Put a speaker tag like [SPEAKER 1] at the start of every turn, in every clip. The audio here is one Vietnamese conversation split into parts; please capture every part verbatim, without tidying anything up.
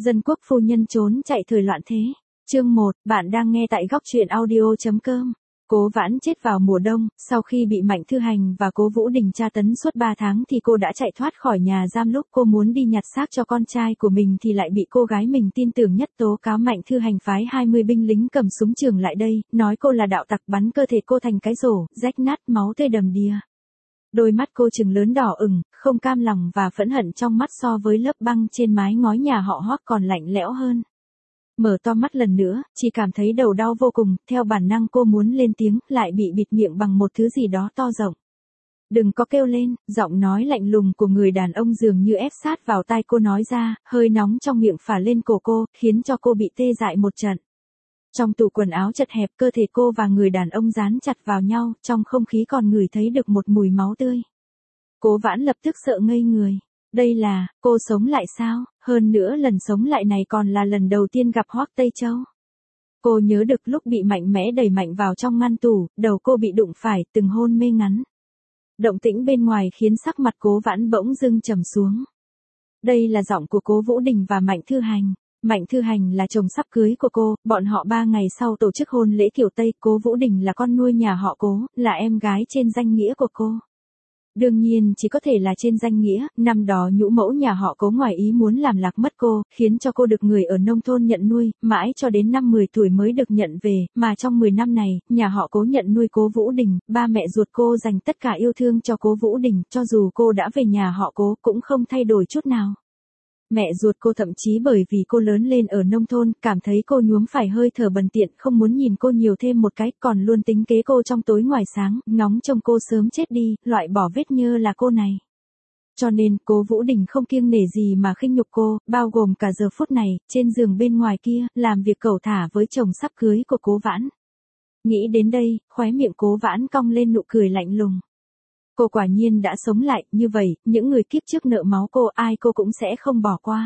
[SPEAKER 1] Dân quốc phu nhân trốn chạy thời loạn thế. Chương một, bạn đang nghe tại góc truyện audio.com. Cố Vãn chết vào mùa đông, sau khi bị Mạnh Thư Hành và Cố Vũ Đình tra tấn suốt ba tháng thì cô đã chạy thoát khỏi nhà giam. Lúc cô muốn đi nhặt xác cho con trai của mình thì lại bị cô gái mình tin tưởng nhất tố cáo Mạnh Thư Hành phái hai mươi binh lính cầm súng trường lại đây, nói cô là đạo tặc, bắn cơ thể cô thành cái rổ, rách nát, máu tươi đầm đìa. Đôi mắt cô trừng lớn đỏ ửng, không cam lòng và phẫn hận trong mắt so với lớp băng trên mái ngói nhà họ Hoắc còn lạnh lẽo hơn. Mở to mắt lần nữa, chỉ cảm thấy đầu đau vô cùng, theo bản năng cô muốn lên tiếng, lại bị bịt miệng bằng một thứ gì đó to rộng. Đừng có kêu lên, giọng nói lạnh lùng của người đàn ông dường như ép sát vào tai cô nói ra, hơi nóng trong miệng phả lên cổ cô, khiến cho cô bị tê dại một trận. Trong tủ quần áo chật hẹp, cơ thể cô và người đàn ông dán chặt vào nhau, trong không khí còn ngửi thấy được một mùi máu tươi. Cố Vãn lập tức sợ ngây người. Đây là, cô sống lại sao? Hơn nữa lần sống lại này còn là lần đầu tiên gặp Hoắc Tây Châu. Cô nhớ được lúc bị mạnh mẽ đẩy mạnh vào trong ngăn tủ, đầu cô bị đụng phải, từng hôn mê ngắn. Động tĩnh bên ngoài khiến sắc mặt Cố Vãn bỗng dưng trầm xuống. Đây là giọng của Cố Vũ Đình và Mạnh Thư Hành. Mạnh Thư Hành là chồng sắp cưới của cô, bọn họ ba ngày sau tổ chức hôn lễ kiểu Tây. Cố Vũ Đình là con nuôi nhà họ Cố, là em gái trên danh nghĩa của cô. Đương nhiên chỉ có thể là trên danh nghĩa, năm đó nhũ mẫu nhà họ Cố ngoài ý muốn làm lạc mất cô, khiến cho cô được người ở nông thôn nhận nuôi, mãi cho đến năm mười tuổi mới được nhận về, mà trong mười năm này, nhà họ Cố nhận nuôi Cố Vũ Đình, ba mẹ ruột cô dành tất cả yêu thương cho Cố Vũ Đình, cho dù cô đã về nhà họ Cố cũng không thay đổi chút nào. Mẹ ruột cô thậm chí bởi vì cô lớn lên ở nông thôn, cảm thấy cô nhuốm phải hơi thở bần tiện, không muốn nhìn cô nhiều thêm một cái, còn luôn tính kế cô trong tối ngoài sáng, ngóng trông cô sớm chết đi, loại bỏ vết nhơ là cô này. Cho nên, Cố Vũ Đình không kiêng nể gì mà khinh nhục cô, bao gồm cả giờ phút này, trên giường bên ngoài kia, làm việc cẩu thả với chồng sắp cưới của Cố Vãn. Nghĩ đến đây, khóe miệng Cố Vãn cong lên nụ cười lạnh lùng. Cô quả nhiên đã sống lại, như vậy, những người kiếp trước nợ máu cô, ai cô cũng sẽ không bỏ qua.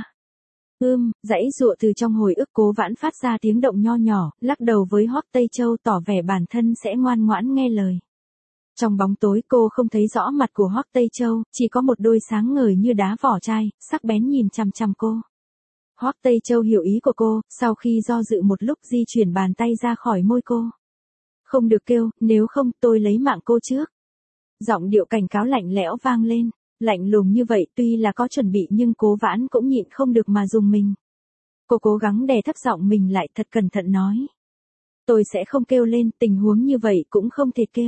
[SPEAKER 1] Ưm, dãy dụa từ trong hồi ức. Cố Vãn phát ra tiếng động nho nhỏ, lắc đầu với Hoắc Tây Châu tỏ vẻ bản thân sẽ ngoan ngoãn nghe lời. Trong bóng tối cô không thấy rõ mặt của Hoắc Tây Châu, chỉ có một đôi sáng ngời như đá vỏ chai, sắc bén nhìn chằm chằm cô. Hoắc Tây Châu hiểu ý của cô, sau khi do dự một lúc di chuyển bàn tay ra khỏi môi cô. Không được kêu, nếu không tôi lấy mạng cô trước. Giọng điệu cảnh cáo lạnh lẽo vang lên, lạnh lùng như vậy tuy là có chuẩn bị nhưng Cố Vãn cũng nhịn không được mà dùng mình. Cô cố gắng đè thấp giọng mình lại, thật cẩn thận nói. Tôi sẽ không kêu lên, tình huống như vậy cũng không thể kêu.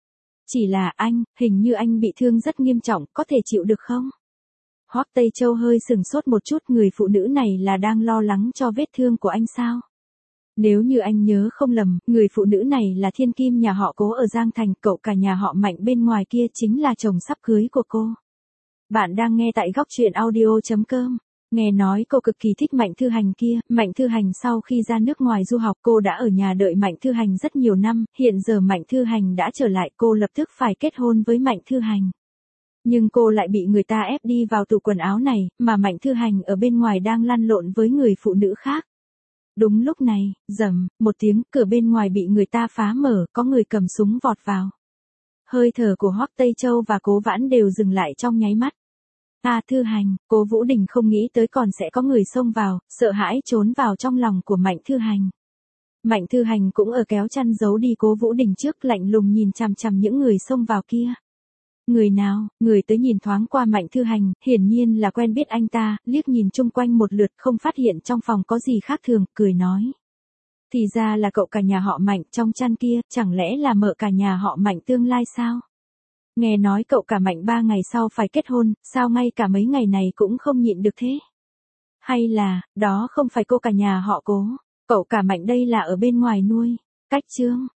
[SPEAKER 1] Chỉ là anh, hình như anh bị thương rất nghiêm trọng, có thể chịu được không? Hoắc Tây Châu hơi sừng sốt một chút, người phụ nữ này là đang lo lắng cho vết thương của anh sao? Nếu như anh nhớ không lầm, người phụ nữ này là thiên kim nhà họ Cố ở Giang Thành, cậu cả nhà họ Mạnh bên ngoài kia chính là chồng sắp cưới của cô. Bạn đang nghe tại góc truyện audio.com. Nghe nói cô cực kỳ thích Mạnh Thư Hành kia, Mạnh Thư Hành sau khi ra nước ngoài du học cô đã ở nhà đợi Mạnh Thư Hành rất nhiều năm, hiện giờ Mạnh Thư Hành đã trở lại cô lập tức phải kết hôn với Mạnh Thư Hành. Nhưng cô lại bị người ta ép đi vào tủ quần áo này, mà Mạnh Thư Hành ở bên ngoài đang lăn lộn với người phụ nữ khác. Đúng lúc này, rầm, một tiếng, cửa bên ngoài bị người ta phá mở, có người cầm súng vọt vào. Hơi thở của Hoắc Tây Châu và Cố Vãn đều dừng lại trong nháy mắt. A Thư Hành, Cố Vũ Đình không nghĩ tới còn sẽ có người xông vào, sợ hãi trốn vào trong lòng của Mạnh Thư Hành. Mạnh Thư Hành cũng ở kéo chăn giấu đi Cố Vũ Đình trước, lạnh lùng nhìn chằm chằm những người xông vào kia. Người nào? Người tới nhìn thoáng qua Mạnh Thư Hành, hiển nhiên là quen biết anh ta, liếc nhìn chung quanh một lượt không phát hiện trong phòng có gì khác thường, cười nói. Thì ra là cậu cả nhà họ Mạnh, trong chăn kia, chẳng lẽ là mợ cả nhà họ Mạnh tương lai sao? Nghe nói cậu cả Mạnh ba ngày sau phải kết hôn, sao ngay cả mấy ngày này cũng không nhịn được thế? Hay là, đó không phải cô cả nhà họ Cố, cậu cả Mạnh đây là ở bên ngoài nuôi? Cách chương,